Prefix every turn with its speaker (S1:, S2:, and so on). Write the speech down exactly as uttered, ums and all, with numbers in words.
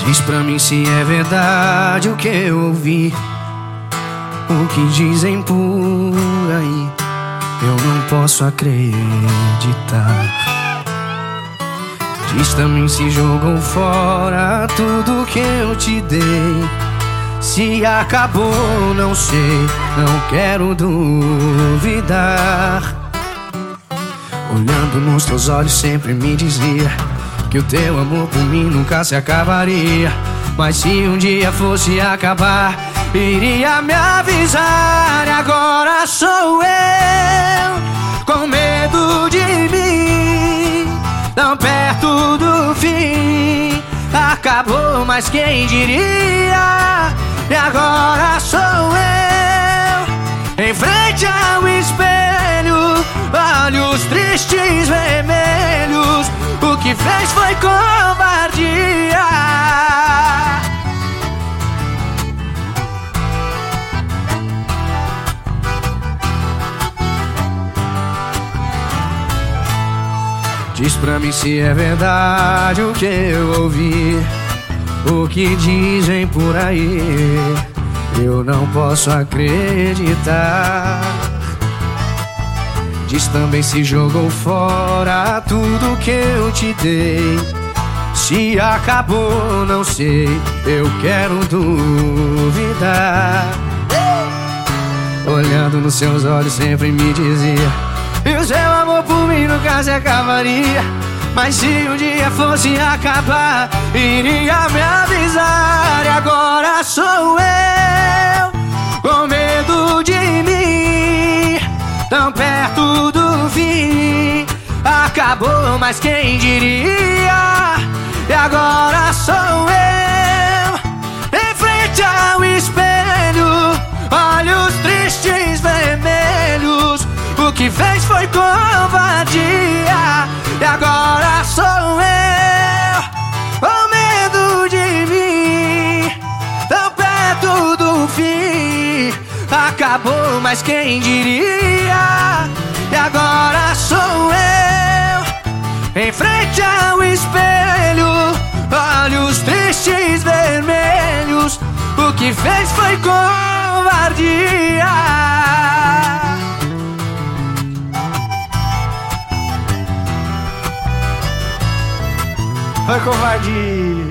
S1: Diz pra mim se é verdade o que eu ouvi, o que dizem por aí. Eu não posso acreditar. Diz também se jogou fora tudo que eu te dei. Se acabou, não sei, não quero duvidar. Olhando nos teus olhos sempre me dizia que o teu amor por mim nunca se acabaria. Mas se um dia fosse acabar, iria me avisar. E agora sou eu, com medo de mim, tão perto do fim. Acabou, mas quem diria? E agora sou eu, em frente ao espelho, olhos tristes vermelhos. O que fez foi covardia. Diz pra mim se é verdade o que eu ouvi, o que dizem por aí. Eu não posso acreditar. Diz também se jogou fora tudo que eu te dei. Se acabou, não sei, eu quero duvidar. Olhando nos seus olhos sempre me dizia: e o seu amor por mim nunca se acabaria. Mas se um dia fosse acabar, iria me avisar. E agora sou eu, com medo de mim, tão perto do fim. Acabou, mas quem diria? E agora sou eu, em frente ao espelho, olhos tristes vermelhos. O que fez foi covardia. E agora sou eu, com medo de mim, tão perto do fim. Acabou, mas quem diria? E agora sou eu, em frente ao espelho, olhos tristes vermelhos. O que fez foi covardia. Foi covardia.